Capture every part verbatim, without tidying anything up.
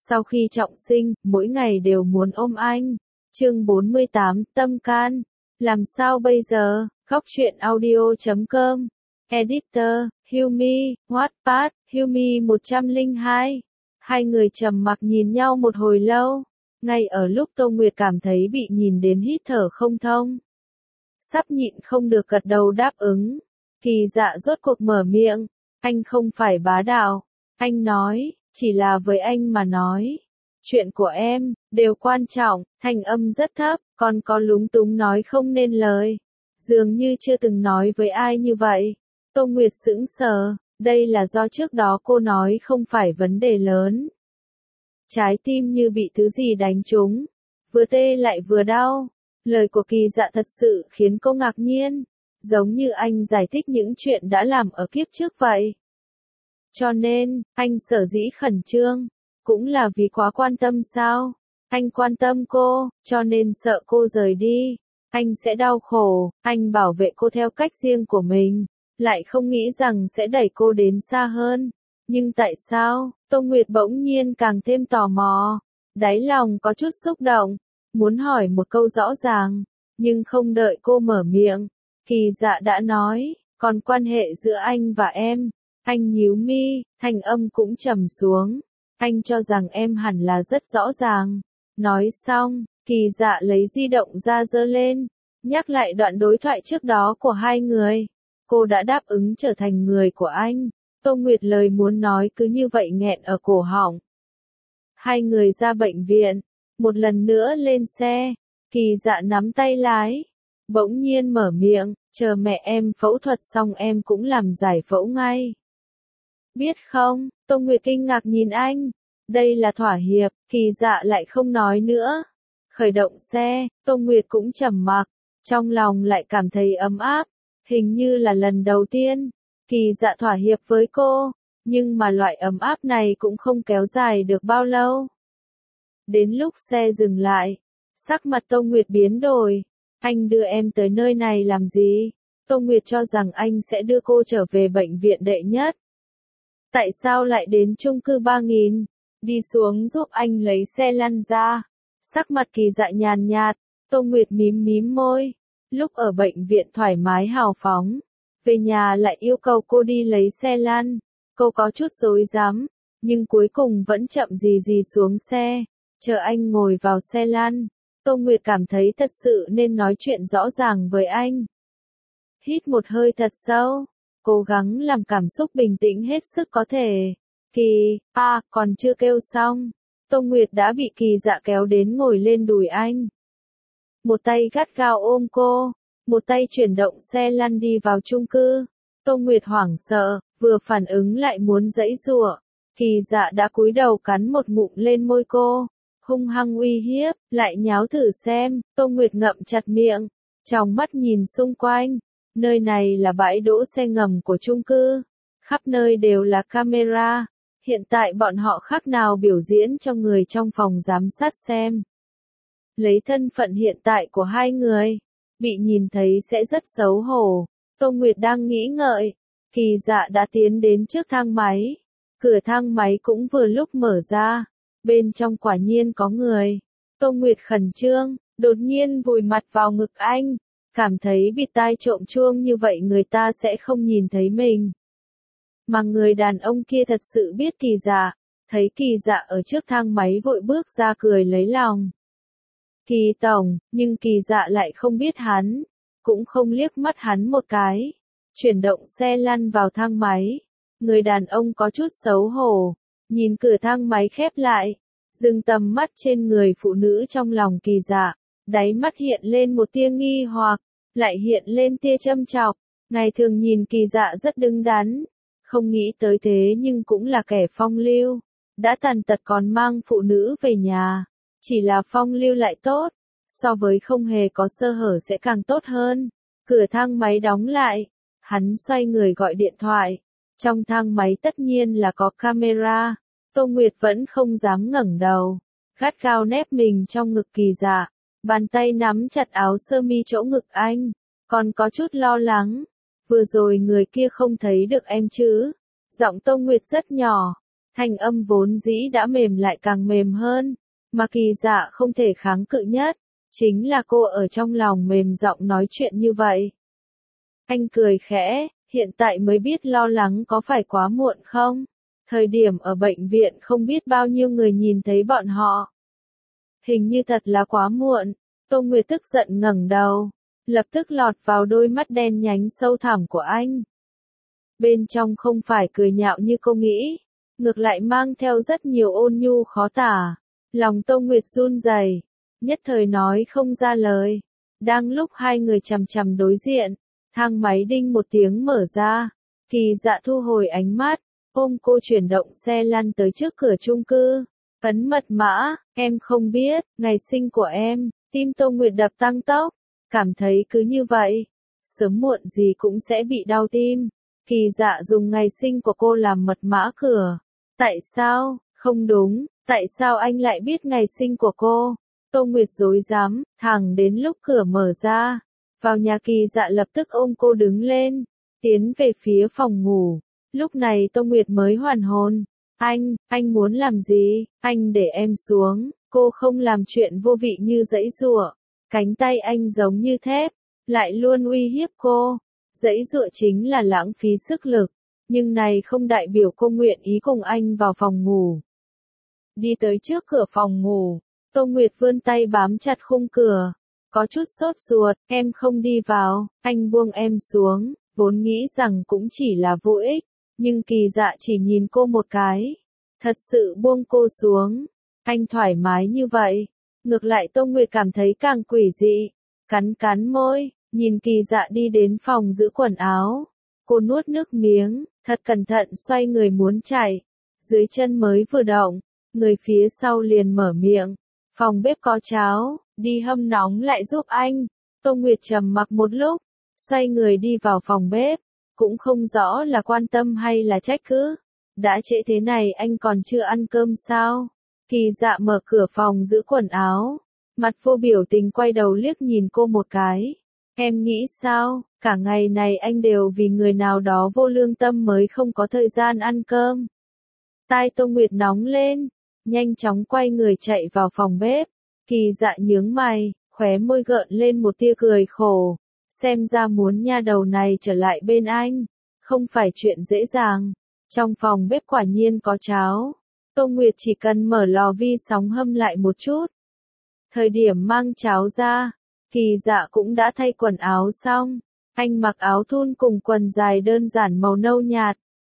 Sau khi trọng sinh, mỗi ngày đều muốn ôm anh. Chương bốn mươi tám, tâm can. Làm sao bây giờ? Góc truyện audio chấm com. Editor, Hilmi, Wattpad, Hilmi một không hai. Hai người trầm mặc nhìn nhau một hồi lâu. Ngay ở lúc Tô Nguyệt cảm thấy bị nhìn đến hít thở không thông. Sắp nhịn không được gật đầu đáp ứng. Kỳ Dạ rốt cuộc mở miệng. Anh không phải bá đạo. Anh nói, chỉ là với anh mà nói. Chuyện của em, đều quan trọng, thanh âm rất thấp, còn có lúng túng nói không nên lời. Dường như chưa từng nói với ai như vậy. Tô Nguyệt sững sờ, đây là do trước đó cô nói không phải vấn đề lớn. Trái tim như bị thứ gì đánh trúng, vừa tê lại vừa đau. Lời của Kỳ Dạ thật sự khiến cô ngạc nhiên, giống như anh giải thích những chuyện đã làm ở kiếp trước vậy. Cho nên, anh sở dĩ khẩn trương, cũng là vì quá quan tâm sao? Anh quan tâm cô, cho nên sợ cô rời đi. Anh sẽ đau khổ, anh bảo vệ cô theo cách riêng của mình, lại không nghĩ rằng sẽ đẩy cô đến xa hơn. Nhưng tại sao? Tô Nguyệt bỗng nhiên càng thêm tò mò, đáy lòng có chút xúc động, muốn hỏi một câu rõ ràng, nhưng không đợi cô mở miệng. Kỳ Dạ đã nói, còn quan hệ giữa anh và em. Anh nhíu mi, thanh âm cũng trầm xuống. Anh cho rằng em hẳn là rất rõ ràng. Nói xong, Kỳ Dạ lấy di động ra giơ lên, nhắc lại đoạn đối thoại trước đó của hai người. Cô đã đáp ứng trở thành người của anh. Tô Nguyệt lời muốn nói cứ như vậy nghẹn ở cổ họng. Hai người ra bệnh viện, một lần nữa lên xe. Kỳ Dạ nắm tay lái, bỗng nhiên mở miệng, chờ mẹ em phẫu thuật xong em cũng làm giải phẫu ngay. Biết không? Tô Nguyệt kinh ngạc nhìn anh. Đây là thỏa hiệp. Kỳ Dạ lại không nói nữa. Khởi động xe, Tô Nguyệt cũng trầm mặc, trong lòng lại cảm thấy ấm áp, hình như là lần đầu tiên Kỳ Dạ thỏa hiệp với cô, nhưng mà loại ấm áp này cũng không kéo dài được bao lâu. Đến lúc xe dừng lại, sắc mặt Tô Nguyệt biến đổi. Anh đưa em tới nơi này làm gì? Tô Nguyệt cho rằng anh sẽ đưa cô trở về bệnh viện đệ nhất. Tại sao lại đến chung cư ba nghìn? Đi xuống giúp anh lấy xe lăn ra. Sắc mặt Kỳ Dạ nhàn nhạt, Tô Nguyệt mím mím môi. Lúc ở bệnh viện thoải mái hào phóng, về nhà lại yêu cầu cô đi lấy xe lăn. Cô có chút rối rắm, nhưng cuối cùng vẫn chậm gì gì xuống xe, chờ anh ngồi vào xe lăn. Tô Nguyệt cảm thấy thật sự nên nói chuyện rõ ràng với anh. Hít một hơi thật sâu, cố gắng làm cảm xúc bình tĩnh hết sức có thể. Kỳ, à, còn chưa kêu xong. Tô Nguyệt đã bị Kỳ Dạ kéo đến ngồi lên đùi anh. Một tay gắt gao ôm cô, một tay chuyển động xe lăn đi vào chung cư. Tô Nguyệt hoảng sợ, vừa phản ứng lại muốn giãy giụa. Kỳ Dạ đã cúi đầu cắn một ngụm lên môi cô, hung hăng uy hiếp, lại nháo thử xem. Tô Nguyệt ngậm chặt miệng, trong mắt nhìn xung quanh. Nơi này là bãi đỗ xe ngầm của chung cư, khắp nơi đều là camera. Hiện tại bọn họ khác nào biểu diễn cho người trong phòng giám sát xem. Lấy thân phận hiện tại của hai người, bị nhìn thấy sẽ rất xấu hổ. Tô Nguyệt đang nghĩ ngợi, Kỳ Dạ đã tiến đến trước thang máy. Cửa thang máy cũng vừa lúc mở ra, bên trong quả nhiên có người. Tô Nguyệt khẩn trương, đột nhiên vùi mặt vào ngực anh, cảm thấy bịt tai trộm chuông như vậy người ta sẽ không nhìn thấy mình. Mà người đàn ông kia thật sự biết Kỳ Dạ, thấy Kỳ Dạ ở trước thang máy vội bước ra cười lấy lòng. Kỳ tổng, nhưng Kỳ Dạ lại không biết hắn, cũng không liếc mắt hắn một cái. Chuyển động xe lăn vào thang máy. Người đàn ông có chút xấu hổ, nhìn cửa thang máy khép lại, dừng tầm mắt trên người phụ nữ trong lòng Kỳ Dạ, đáy mắt hiện lên một tia nghi hoặc, lại hiện lên tia châm chọc. Ngày thường nhìn Kỳ Dạ rất đứng đắn, không nghĩ tới thế nhưng cũng là kẻ phong lưu, đã tàn tật còn mang phụ nữ về nhà. Chỉ là phong lưu lại tốt, so với không hề có sơ hở sẽ càng tốt hơn. Cửa thang máy đóng lại, hắn xoay người gọi điện thoại. Trong thang máy tất nhiên là có camera. Tô Nguyệt vẫn không dám ngẩng đầu, gắt gao nép mình trong ngực Kỳ Dạ, bàn tay nắm chặt áo sơ mi chỗ ngực anh, còn có chút lo lắng. Vừa rồi người kia không thấy được em chứ? Giọng Tô Nguyệt rất nhỏ, Thanh âm vốn dĩ đã mềm lại càng mềm hơn, mà Kỳ Dạ không thể kháng cự nhất, chính là cô ở trong lòng mềm giọng nói chuyện như vậy. Anh cười khẽ, hiện tại mới biết lo lắng có phải quá muộn không? Thời điểm ở bệnh viện không biết bao nhiêu người nhìn thấy bọn họ. Hình như thật là quá muộn. Tô Nguyệt tức giận ngẩng đầu, lập tức lọt vào đôi mắt đen nhánh sâu thẳm của anh. Bên trong không phải cười nhạo như cô nghĩ, ngược lại mang theo rất nhiều ôn nhu khó tả. Lòng Tô Nguyệt run rẩy, nhất thời nói không ra lời. Đang lúc hai người chằm chằm đối diện, thang máy đinh một tiếng mở ra. Kỳ Dạ thu hồi ánh mắt, ôm cô chuyển động xe lăn tới trước cửa chung cư. Ấn mật mã, em không biết, ngày sinh của em. Tim Tô Nguyệt đập tăng tốc, cảm thấy cứ như vậy, sớm muộn gì cũng sẽ bị đau tim. Kỳ Dạ dùng ngày sinh của cô làm mật mã cửa. Tại sao? Không đúng, tại sao anh lại biết ngày sinh của cô? Tô Nguyệt rối rắm, thẳng đến lúc cửa mở ra. Vào nhà Kỳ Dạ lập tức ôm cô đứng lên, tiến về phía phòng ngủ. Lúc này Tô Nguyệt mới hoàn hồn. Anh, anh muốn làm gì? Anh để em xuống. Cô không làm chuyện vô vị như giãy giụa. Cánh tay anh giống như thép, lại luôn uy hiếp cô. Giãy giụa chính là lãng phí sức lực, nhưng này không đại biểu cô nguyện ý cùng anh vào phòng ngủ. Đi tới trước cửa phòng ngủ, Tô Nguyệt vươn tay bám chặt khung cửa. Có chút sốt ruột, em không đi vào, anh buông em xuống, vốn nghĩ rằng cũng chỉ là vô ích, nhưng Kỳ Dạ chỉ nhìn cô một cái. Thật sự buông cô xuống. Anh thoải mái như vậy, ngược lại Tô Nguyệt cảm thấy càng quỷ dị, cắn cắn môi, nhìn Kỳ Dạ đi đến phòng giữ quần áo. Cô nuốt nước miếng, thật cẩn thận xoay người muốn chạy, dưới chân mới vừa động, người phía sau liền mở miệng, phòng bếp có cháo, đi hâm nóng lại giúp anh. Tô Nguyệt trầm mặc một lúc, xoay người đi vào phòng bếp, cũng không rõ là quan tâm hay là trách cứ. Đã trễ thế này anh còn chưa ăn cơm sao? Kỳ Dạ mở cửa phòng giữ quần áo, mặt vô biểu tình quay đầu liếc nhìn cô một cái. Em nghĩ sao, cả ngày này anh đều vì người nào đó vô lương tâm mới không có thời gian ăn cơm. Tai Tô Nguyệt nóng lên, nhanh chóng quay người chạy vào phòng bếp. Kỳ Dạ nhướng mày, khóe môi gợn lên một tia cười khổ. Xem ra muốn nha đầu này trở lại bên anh, không phải chuyện dễ dàng. Trong phòng bếp quả nhiên có cháo. Tô Nguyệt chỉ cần mở lò vi sóng hâm lại một chút. Thời điểm mang cháo ra, Kỳ Dạ cũng đã thay quần áo xong. Anh mặc áo thun cùng quần dài đơn giản màu nâu nhạt.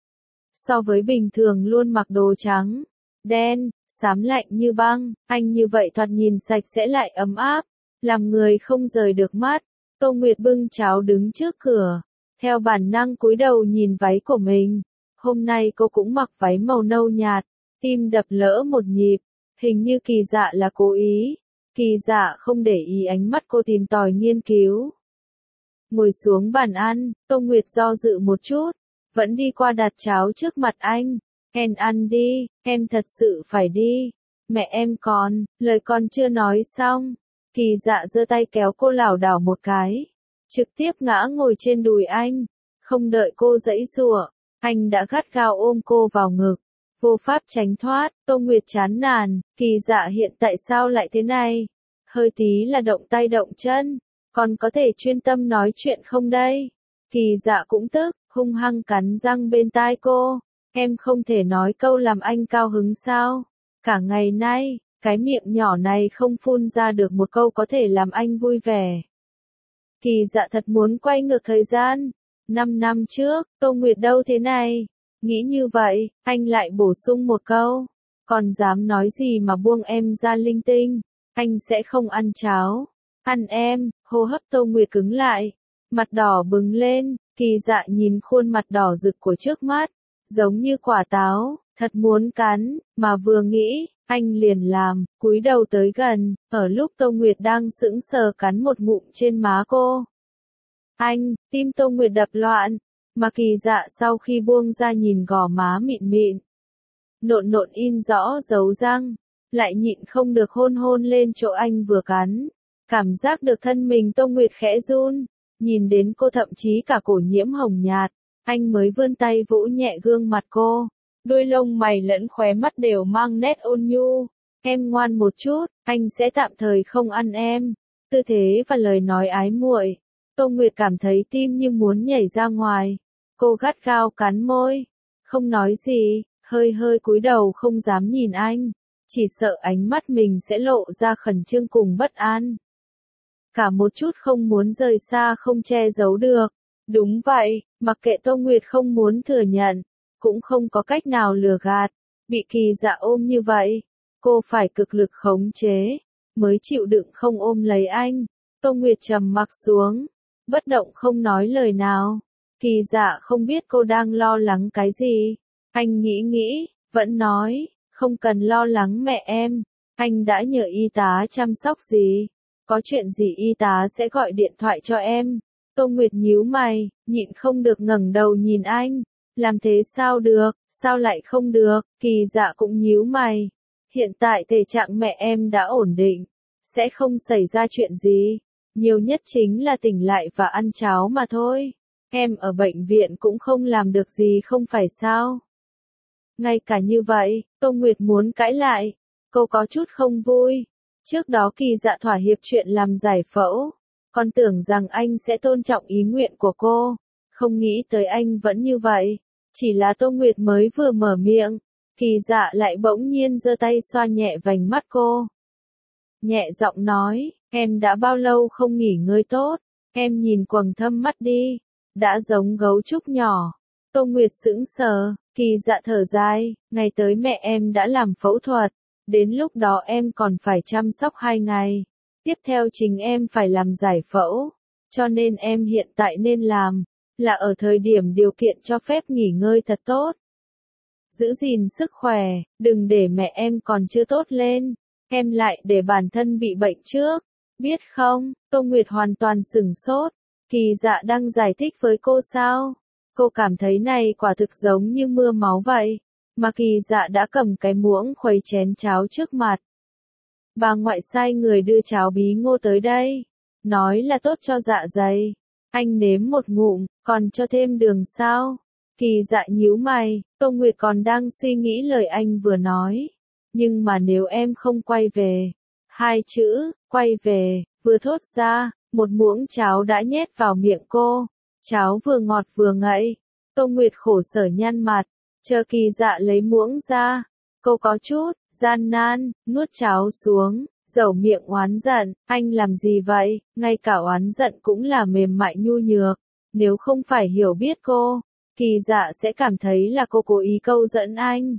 So với bình thường luôn mặc đồ trắng, đen, xám lạnh như băng, anh như vậy thoạt nhìn sạch sẽ lại ấm áp, làm người không rời được mắt. Tô Nguyệt bưng cháo đứng trước cửa, theo bản năng cúi đầu nhìn váy của mình. Hôm nay cô cũng mặc váy màu nâu nhạt, tim đập lỡ một nhịp, hình như Kỳ Dạ là cố ý. Kỳ Dạ không để ý ánh mắt cô tìm tòi nghiên cứu. Ngồi xuống bàn ăn, Tô Nguyệt do dự một chút, vẫn đi qua đặt cháo trước mặt anh. Em ăn đi, em thật sự phải đi. Mẹ em còn, lời còn chưa nói xong. Kỳ Dạ giơ tay kéo cô lảo đảo một cái, trực tiếp ngã ngồi trên đùi anh. Không đợi cô giãy giụa, anh đã gắt gao ôm cô vào ngực. Vô pháp tránh thoát, Tô Nguyệt chán nản, Kỳ Dạ hiện tại sao lại thế này? Hơi tí là động tay động chân, còn có thể chuyên tâm nói chuyện không đây? Kỳ Dạ cũng tức, hung hăng cắn răng bên tai cô. Em không thể nói câu làm anh cao hứng sao? Cả ngày nay, cái miệng nhỏ này không phun ra được một câu có thể làm anh vui vẻ. Kỳ Dạ thật muốn quay ngược thời gian. Năm năm trước, Tô Nguyệt đâu thế này? Nghĩ như vậy, anh lại bổ sung một câu. Còn dám nói gì mà buông em ra linh tinh? Anh sẽ không ăn cháo. Ăn em, hô hấp Tô Nguyệt cứng lại. Mặt đỏ bừng lên, Kỳ Dạ nhìn khuôn mặt đỏ rực của trước mắt. Giống như quả táo, thật muốn cắn, mà vừa nghĩ, anh liền làm, cúi đầu tới gần, ở lúc Tô Nguyệt đang sững sờ cắn một ngụm trên má cô. Anh, tim Tô Nguyệt đập loạn, mà Kỳ Dạ sau khi buông ra nhìn gò má mịn mịn. Nộn nộn in rõ dấu răng, lại nhịn không được hôn hôn lên chỗ anh vừa cắn. Cảm giác được thân mình Tô Nguyệt khẽ run, nhìn đến cô thậm chí cả cổ nhiễm hồng nhạt, anh mới vươn tay vỗ nhẹ gương mặt cô. đôi lông mày lẫn khóe mắt đều mang nét ôn nhu. Em ngoan một chút, anh sẽ tạm thời không ăn em. Tư thế và lời nói ái muội. Tô Nguyệt cảm thấy tim như muốn nhảy ra ngoài. Cô gắt gao cắn môi, không nói gì, hơi hơi cúi đầu không dám nhìn anh, chỉ sợ ánh mắt mình sẽ lộ ra khẩn trương cùng bất an. Cả một chút không muốn rời xa không che giấu được. Đúng vậy, mặc kệ Tô Nguyệt không muốn thừa nhận, cũng không có cách nào lừa gạt. Bị Kỳ Dạ ôm như vậy, cô phải cực lực khống chế, mới chịu đựng không ôm lấy anh. Tô Nguyệt trầm mặc xuống, bất động không nói lời nào. Kỳ Dạ không biết cô đang lo lắng cái gì. Anh nghĩ nghĩ, vẫn nói, không cần lo lắng mẹ em, anh đã nhờ y tá chăm sóc gì. Có chuyện gì y tá sẽ gọi điện thoại cho em. Tô Nguyệt nhíu mày, nhịn không được ngẩng đầu nhìn anh. Làm thế sao được, sao lại không được, Kỳ Dạ cũng nhíu mày. Hiện tại thể trạng mẹ em đã ổn định, sẽ không xảy ra chuyện gì. Nhiều nhất chính là tỉnh lại và ăn cháo mà thôi. Em ở bệnh viện cũng không làm được gì không phải sao? Ngay cả như vậy, Tô Nguyệt muốn cãi lại. Cô có chút không vui. Trước đó Kỳ Dạ thỏa hiệp chuyện làm giải phẫu. Còn tưởng rằng anh sẽ tôn trọng ý nguyện của cô. Không nghĩ tới anh vẫn như vậy. Chỉ là Tô Nguyệt mới vừa mở miệng. Kỳ Dạ lại bỗng nhiên giơ tay xoa nhẹ vành mắt cô. Nhẹ giọng nói, em đã bao lâu không nghỉ ngơi tốt. Em nhìn quầng thâm mắt đi. Đã giống gấu trúc nhỏ. Tô Nguyệt sững sờ, Kỳ Dạ thở dài, ngày tới mẹ em đã làm phẫu thuật, đến lúc đó em còn phải chăm sóc hai ngày. Tiếp theo chính em phải làm giải phẫu, cho nên em hiện tại nên làm, là ở thời điểm điều kiện cho phép nghỉ ngơi thật tốt. Giữ gìn sức khỏe, đừng để mẹ em còn chưa tốt lên, em lại để bản thân bị bệnh trước, biết không? Tô Nguyệt hoàn toàn sửng sốt. Kỳ Dạ đang giải thích với cô sao? Cô cảm thấy này quả thực giống như mưa máu vậy. Mà Kỳ Dạ đã cầm cái muỗng khuấy chén cháo trước mặt. Bà ngoại sai người đưa cháo bí ngô tới đây. Nói là tốt cho dạ dày. Anh nếm một ngụm, còn cho thêm đường sao? Kỳ Dạ nhíu mày, Tô Nguyệt còn đang suy nghĩ lời anh vừa nói. Nhưng mà nếu em không quay về. Hai chữ, quay về, vừa thốt ra. Một muỗng cháo đã nhét vào miệng cô. Cháo vừa ngọt vừa ngậy. Tô Nguyệt khổ sở nhăn mặt. Chờ Kỳ Dạ lấy muỗng ra. Cô có chút, gian nan, nuốt cháo xuống. Dẩu miệng oán giận. Anh làm gì vậy? Ngay cả oán giận cũng là mềm mại nhu nhược. Nếu không phải hiểu biết cô, Kỳ Dạ sẽ cảm thấy là cô cố ý câu dẫn anh.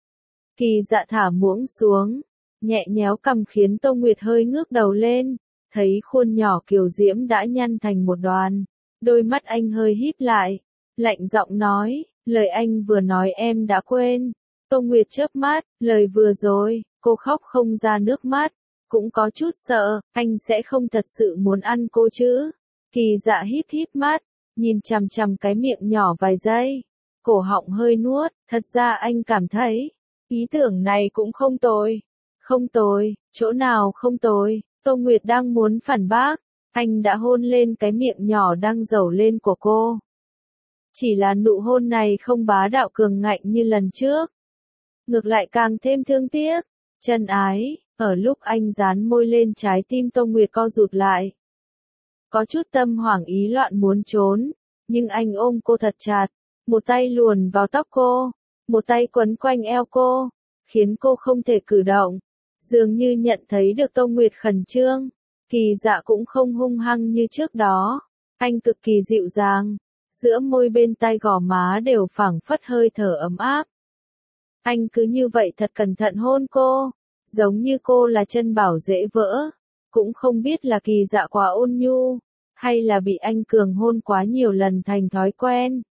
Kỳ Dạ thả muỗng xuống. Nhẹ nhéo cằm khiến Tô Nguyệt hơi ngước đầu lên. Thấy khuôn nhỏ kiều diễm đã nhăn thành một đoàn. Đôi mắt anh hơi híp lại. Lạnh giọng nói, lời anh vừa nói em đã quên. Tô Nguyệt chớp mắt, lời vừa rồi, cô khóc không ra nước mắt. Cũng có chút sợ, anh sẽ không thật sự muốn ăn cô chứ. Kỳ Dạ híp híp mắt, nhìn chằm chằm cái miệng nhỏ vài giây. Cổ họng hơi nuốt, thật ra anh cảm thấy, ý tưởng này cũng không tồi. Không tồi, chỗ nào không tồi. Tô Nguyệt đang muốn phản bác, anh đã hôn lên cái miệng nhỏ đang dầu lên của cô. Chỉ là nụ hôn này không bá đạo cường ngạnh như lần trước. Ngược lại càng thêm thương tiếc, chân ái, ở lúc anh dán môi lên trái tim Tô Nguyệt co rụt lại. Có chút tâm hoảng ý loạn muốn trốn, nhưng anh ôm cô thật chặt, một tay luồn vào tóc cô, một tay quấn quanh eo cô, khiến cô không thể cử động. Dường như nhận thấy được Tô Nguyệt khẩn trương, Kỳ Dạ cũng không hung hăng như trước đó. Anh cực kỳ dịu dàng, giữa môi bên tai gò má đều phảng phất hơi thở ấm áp. Anh cứ như vậy thật cẩn thận hôn cô, giống như cô là chân bảo dễ vỡ. Cũng không biết là Kỳ Dạ quá ôn nhu, hay là bị anh cường hôn quá nhiều lần thành thói quen.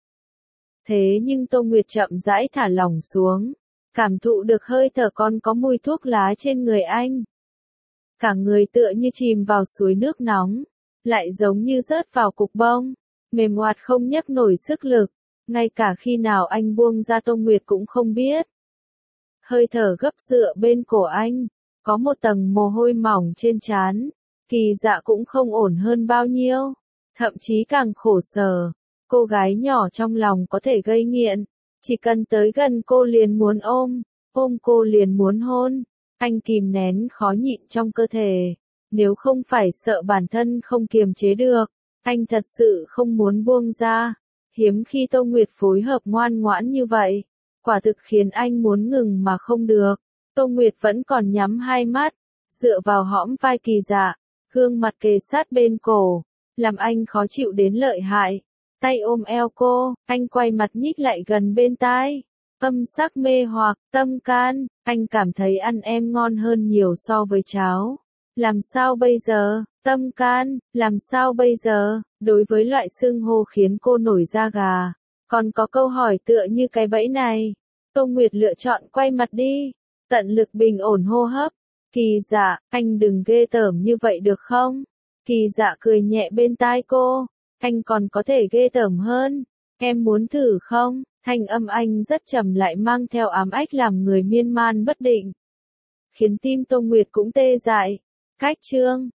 Thế nhưng Tô Nguyệt chậm rãi thả lỏng xuống. Cảm thụ được hơi thở còn có mùi thuốc lá trên người anh. Cả người tựa như chìm vào suối nước nóng, lại giống như rớt vào cục bông, mềm oạt không nhấc nổi sức lực, ngay cả khi nào anh buông ra Tô Nguyệt cũng không biết. Hơi thở gấp dựa bên cổ anh, có một tầng mồ hôi mỏng trên trán, Kỳ Dạ cũng không ổn hơn bao nhiêu, thậm chí càng khổ sở, cô gái nhỏ trong lòng có thể gây nghiện. Chỉ cần tới gần cô liền muốn ôm, ôm cô liền muốn hôn. Anh kìm nén khó nhịn trong cơ thể. Nếu không phải sợ bản thân không kiềm chế được, anh thật sự không muốn buông ra. Hiếm khi Tô Nguyệt phối hợp ngoan ngoãn như vậy, quả thực khiến anh muốn ngừng mà không được. Tô Nguyệt vẫn còn nhắm hai mắt, dựa vào hõm vai Kỳ Dạ, gương mặt kề sát bên cổ, làm anh khó chịu đến lợi hại. Tay ôm eo cô, anh quay mặt nhích lại gần bên tai. Âm sắc mê hoặc, tâm can, anh cảm thấy ăn em ngon hơn nhiều so với cháo. Làm sao bây giờ, tâm can, làm sao bây giờ, đối với loại xưng hô khiến cô nổi da gà. Còn có câu hỏi tựa như cái bẫy này. Tô Nguyệt lựa chọn quay mặt đi, tận lực bình ổn hô hấp. Kỳ Dạ, anh đừng ghê tởm như vậy được không? Kỳ Dạ cười nhẹ bên tai cô, anh còn có thể ghê tởm hơn. Em muốn thử không? Thanh âm anh rất trầm lại mang theo ám ách làm người miên man bất định, khiến tim Tô Nguyệt cũng tê dại. Cách chương